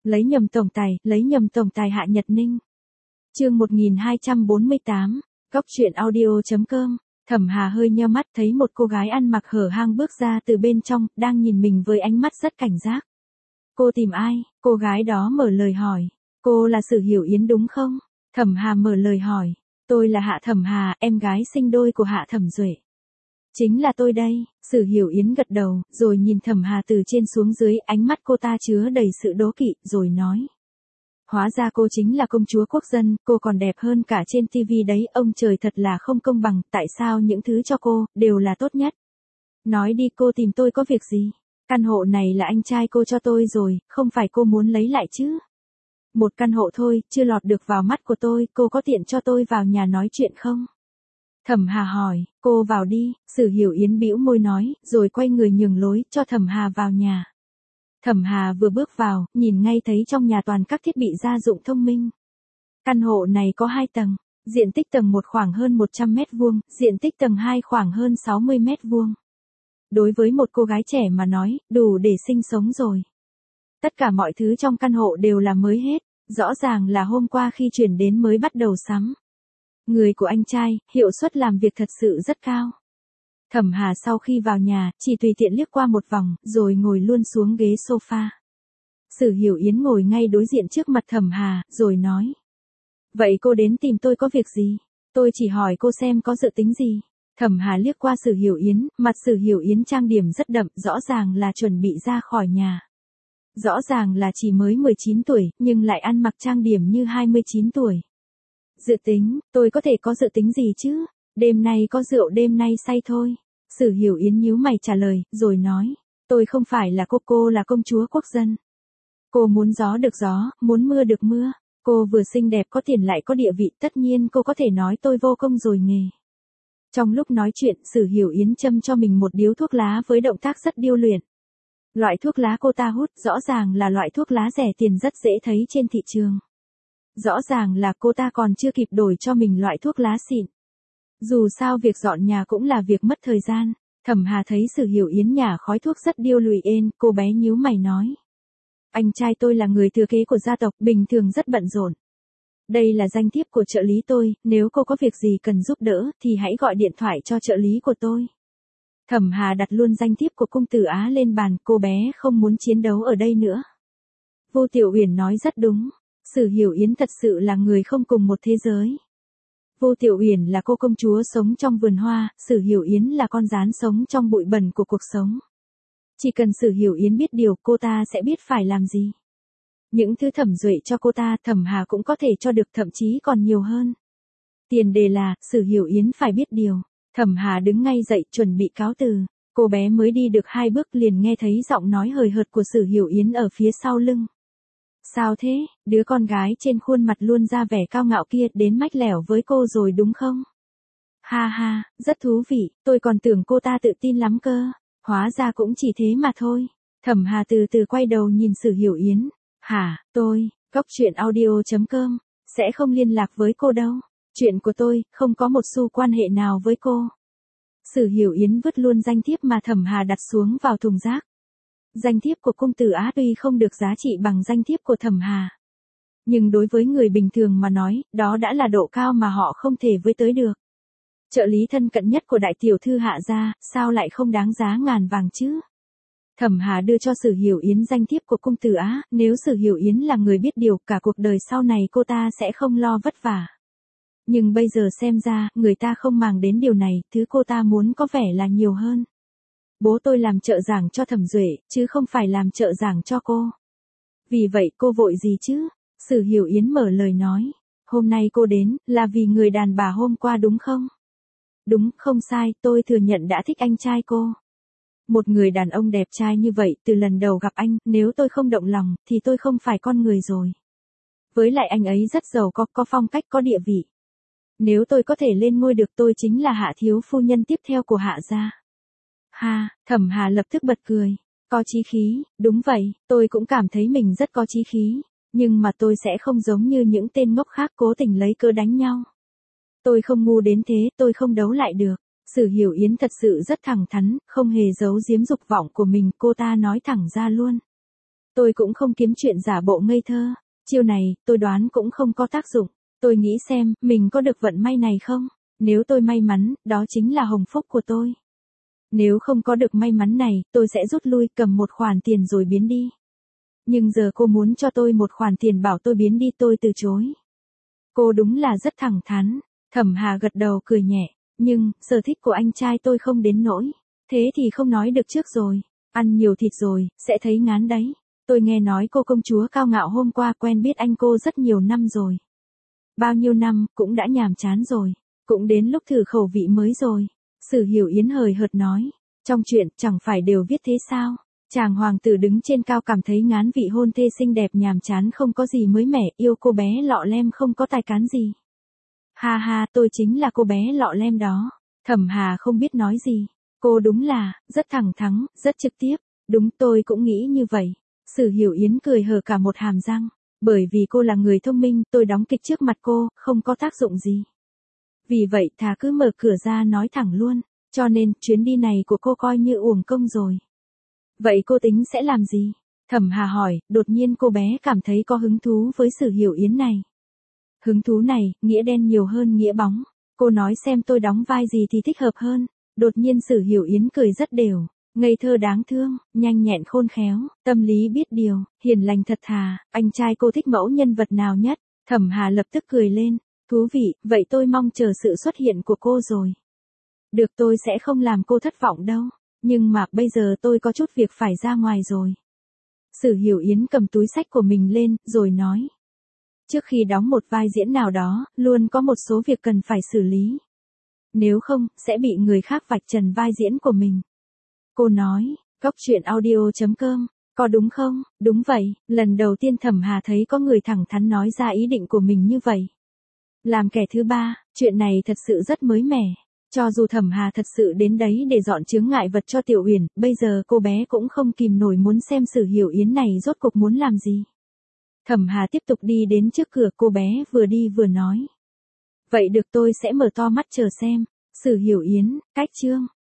lấy nhầm tổng tài Hạ Nhật Ninh. Chương 1248, Góc truyện audio.com. Thẩm Hà hơi nheo mắt thấy một cô gái ăn mặc hở hang bước ra từ bên trong, đang nhìn mình với ánh mắt rất cảnh giác. Cô tìm ai? Cô gái đó mở lời hỏi. Cô là Sử Hiểu Yến đúng không? Thẩm Hà mở lời hỏi. Tôi là Hạ Thẩm Hà, em gái sinh đôi của Hạ Thẩm Duệ. Chính là tôi đây. Sử Hiểu Yến gật đầu, rồi nhìn Thẩm Hà từ trên xuống dưới, ánh mắt cô ta chứa đầy sự đố kỵ, rồi nói. Hóa ra cô chính là công chúa quốc dân, cô còn đẹp hơn cả trên TV đấy, ông trời thật là không công bằng, tại sao những thứ cho cô, đều là tốt nhất. Nói đi, cô tìm tôi có việc gì? Căn hộ này là anh trai cô cho tôi rồi, không phải cô muốn lấy lại chứ? Một căn hộ thôi, chưa lọt được vào mắt của tôi, cô có tiện cho tôi vào nhà nói chuyện không? Thẩm Hà hỏi, cô vào đi. Sử Hiểu Yến bĩu môi nói, rồi quay người nhường lối, cho Thẩm Hà vào nhà. Thẩm Hà vừa bước vào, nhìn ngay thấy trong nhà toàn các thiết bị gia dụng thông minh. Căn hộ này có 2 tầng, diện tích tầng 1 khoảng hơn 100 mét vuông, diện tích tầng 2 khoảng hơn 60 mét vuông. Đối với một cô gái trẻ mà nói, đủ để sinh sống rồi. Tất cả mọi thứ trong căn hộ đều là mới hết, rõ ràng là hôm qua khi chuyển đến mới bắt đầu sắm. Người của anh trai, hiệu suất làm việc thật sự rất cao. Thẩm Hà sau khi vào nhà, chỉ tùy tiện liếc qua một vòng, rồi ngồi luôn xuống ghế sofa. Sử Hiểu Yến ngồi ngay đối diện trước mặt Thẩm Hà, rồi nói. Vậy cô đến tìm tôi có việc gì? Tôi chỉ hỏi cô xem có dự tính gì. Thẩm Hà liếc qua Sử Hiểu Yến, mặt Sử Hiểu Yến trang điểm rất đậm, rõ ràng là chuẩn bị ra khỏi nhà. Rõ ràng là chỉ mới 19 tuổi, nhưng lại ăn mặc trang điểm như 29 tuổi. Dự tính, tôi có thể có dự tính gì chứ? Đêm nay có rượu, đêm nay say thôi. Sử Hiểu Yến nhíu mày trả lời, rồi nói. Tôi không phải là cô là công chúa quốc dân. Cô muốn gió được gió, muốn mưa được mưa. Cô vừa xinh đẹp có tiền lại có địa vị, tất nhiên cô có thể nói tôi vô công rồi nghề. Trong lúc nói chuyện, Sử Hiểu Yến châm cho mình một điếu thuốc lá với động tác rất điêu luyện. Loại thuốc lá cô ta hút rõ ràng là loại thuốc lá rẻ tiền rất dễ thấy trên thị trường. Rõ ràng là cô ta còn chưa kịp đổi cho mình loại thuốc lá xịn. Dù sao việc dọn nhà cũng là việc mất thời gian. Thẩm Hà thấy Sử Hiểu Yến nhả khói thuốc rất điêu luyện, cô bé nhíu mày nói. Anh trai tôi là người thừa kế của gia tộc, bình thường rất bận rộn. Đây là danh thiếp của trợ lý tôi, nếu cô có việc gì cần giúp đỡ, thì hãy gọi điện thoại cho trợ lý của tôi. Thẩm Hà đặt luôn danh thiếp của công tử Á lên bàn, cô bé không muốn chiến đấu ở đây nữa. Vô Tiểu Uyển nói rất đúng, Sử Hiểu Yến thật sự là người không cùng một thế giới. Vô Tiểu Uyển là cô công chúa sống trong vườn hoa, Sử Hiểu Yến là con gián sống trong bụi bẩn của cuộc sống. Chỉ cần Sử Hiểu Yến biết điều, cô ta sẽ biết phải làm gì. Những thứ Thẩm Duệ cho cô ta, Thẩm Hà cũng có thể cho được, thậm chí còn nhiều hơn. Tiền đề là, Sử Hiểu Yến phải biết điều. Thẩm Hà đứng ngay dậy, chuẩn bị cáo từ. Cô bé mới đi được 2 bước liền nghe thấy giọng nói hời hợt của Sử Hiểu Yến ở phía sau lưng. Sao thế, đứa con gái trên khuôn mặt luôn ra vẻ cao ngạo kia đến mách lẻo với cô rồi đúng không? Ha ha, rất thú vị, tôi còn tưởng cô ta tự tin lắm cơ. Hóa ra cũng chỉ thế mà thôi. Thẩm Hà từ từ quay đầu nhìn Sử Hiểu Yến. Hả, tôi, Góc truyện audio.com, sẽ không liên lạc với cô đâu. Chuyện của tôi, không có một xu quan hệ nào với cô. Sử Hiểu Yến vứt luôn danh thiếp mà Thẩm Hà đặt xuống vào thùng rác. Danh thiếp của công tử Á tuy không được giá trị bằng danh thiếp của Thẩm Hà. Nhưng đối với người bình thường mà nói, đó đã là độ cao mà họ không thể với tới được. Trợ lý thân cận nhất của đại tiểu thư Hạ gia, sao lại không đáng giá ngàn vàng chứ? Thẩm Hà đưa cho Sử Hiểu Yến danh thiếp của công tử Á, nếu Sử Hiểu Yến là người biết điều, cả cuộc đời sau này cô ta sẽ không lo vất vả. Nhưng bây giờ xem ra, người ta không màng đến điều này, thứ cô ta muốn có vẻ là nhiều hơn. Bố tôi làm trợ giảng cho Thẩm Duệ, chứ không phải làm trợ giảng cho cô. Vì vậy cô vội gì chứ? Sử Hiểu Yến mở lời nói. Hôm nay cô đến, là vì người đàn bà hôm qua đúng không? Đúng, không sai, tôi thừa nhận đã thích anh trai cô. Một người đàn ông đẹp trai như vậy, từ lần đầu gặp anh, nếu tôi không động lòng, thì tôi không phải con người rồi. Với lại anh ấy rất giàu có phong cách, có địa vị. Nếu tôi có thể lên ngôi được, tôi chính là Hạ thiếu phu nhân tiếp theo của Hạ gia. Ha, Thẩm Hà lập tức bật cười. Có chí khí, đúng vậy, tôi cũng cảm thấy mình rất có chí khí. Nhưng mà tôi sẽ không giống như những tên ngốc khác cố tình lấy cớ đánh nhau. Tôi không ngu đến thế, tôi không đấu lại được. Sử Hiểu Yến thật sự rất thẳng thắn, không hề giấu giếm dục vọng của mình, cô ta nói thẳng ra luôn. Tôi cũng không kiếm chuyện giả bộ ngây thơ. Chiêu này, tôi đoán cũng không có tác dụng. Tôi nghĩ xem, mình có được vận may này không? Nếu tôi may mắn, đó chính là hồng phúc của tôi. Nếu không có được may mắn này, tôi sẽ rút lui cầm một khoản tiền rồi biến đi. Nhưng giờ cô muốn cho tôi một khoản tiền bảo tôi biến đi, tôi từ chối. Cô đúng là rất thẳng thắn. Thẩm Hà gật đầu cười nhẹ. Nhưng, sở thích của anh trai tôi không đến nỗi. Thế thì không nói được trước rồi. Ăn nhiều thịt rồi, sẽ thấy ngán đấy. Tôi nghe nói cô công chúa cao ngạo hôm qua quen biết anh cô rất nhiều năm rồi. Bao nhiêu năm, cũng đã nhàm chán rồi. Cũng đến lúc thử khẩu vị mới rồi. Sử Hiểu Yến hời hợt nói. Trong chuyện, chẳng phải đều viết thế sao? Chàng hoàng tử đứng trên cao cảm thấy ngán vị hôn thê xinh đẹp nhàm chán không có gì mới mẻ, yêu cô bé lọ lem không có tài cán gì. Ha ha, tôi chính là cô bé lọ lem đó. Thẩm Hà không biết nói gì. Cô đúng là, rất thẳng thắn, rất trực tiếp. Đúng, tôi cũng nghĩ như vậy. Sử Hiểu Yến cười hở cả một hàm răng. Bởi vì cô là người thông minh, tôi đóng kịch trước mặt cô, không có tác dụng gì. Vì vậy thà cứ mở cửa ra nói thẳng luôn. Cho nên, chuyến đi này của cô coi như uổng công rồi. Vậy cô tính sẽ làm gì? Thẩm Hà hỏi, đột nhiên cô bé cảm thấy có hứng thú với Sử Hiểu Yến này. Hứng thú này, nghĩa đen nhiều hơn nghĩa bóng. Cô nói xem tôi đóng vai gì thì thích hợp hơn. Đột nhiên Sử Hiểu Yến cười rất đều. Ngây thơ đáng thương, nhanh nhẹn khôn khéo, tâm lý biết điều, hiền lành thật thà. Anh trai cô thích mẫu nhân vật nào nhất? Thẩm Hà lập tức cười lên. Thú vị, vậy tôi mong chờ sự xuất hiện của cô rồi. Được, tôi sẽ không làm cô thất vọng đâu. Nhưng mà bây giờ tôi có chút việc phải ra ngoài rồi. Sử Hiểu Yến cầm túi xách của mình lên, rồi nói. Trước khi đóng một vai diễn nào đó, luôn có một số việc cần phải xử lý. Nếu không, sẽ bị người khác vạch trần vai diễn của mình. Cô nói, Góc Chuyện Audio.com, có đúng không? Đúng vậy, lần đầu tiên Thẩm Hà thấy có người thẳng thắn nói ra ý định của mình như vậy. Làm kẻ thứ ba, chuyện này thật sự rất mới mẻ. Cho dù Thẩm Hà thật sự đến đấy để dọn chướng ngại vật cho Tiểu Uyển, bây giờ cô bé cũng không kìm nổi muốn xem Sử Hiểu Yến này rốt cuộc muốn làm gì. Thẩm Hà tiếp tục đi đến trước cửa, cô bé vừa đi vừa nói. Vậy được, tôi sẽ mở to mắt chờ xem. Sử Hiểu Yến, cách chương.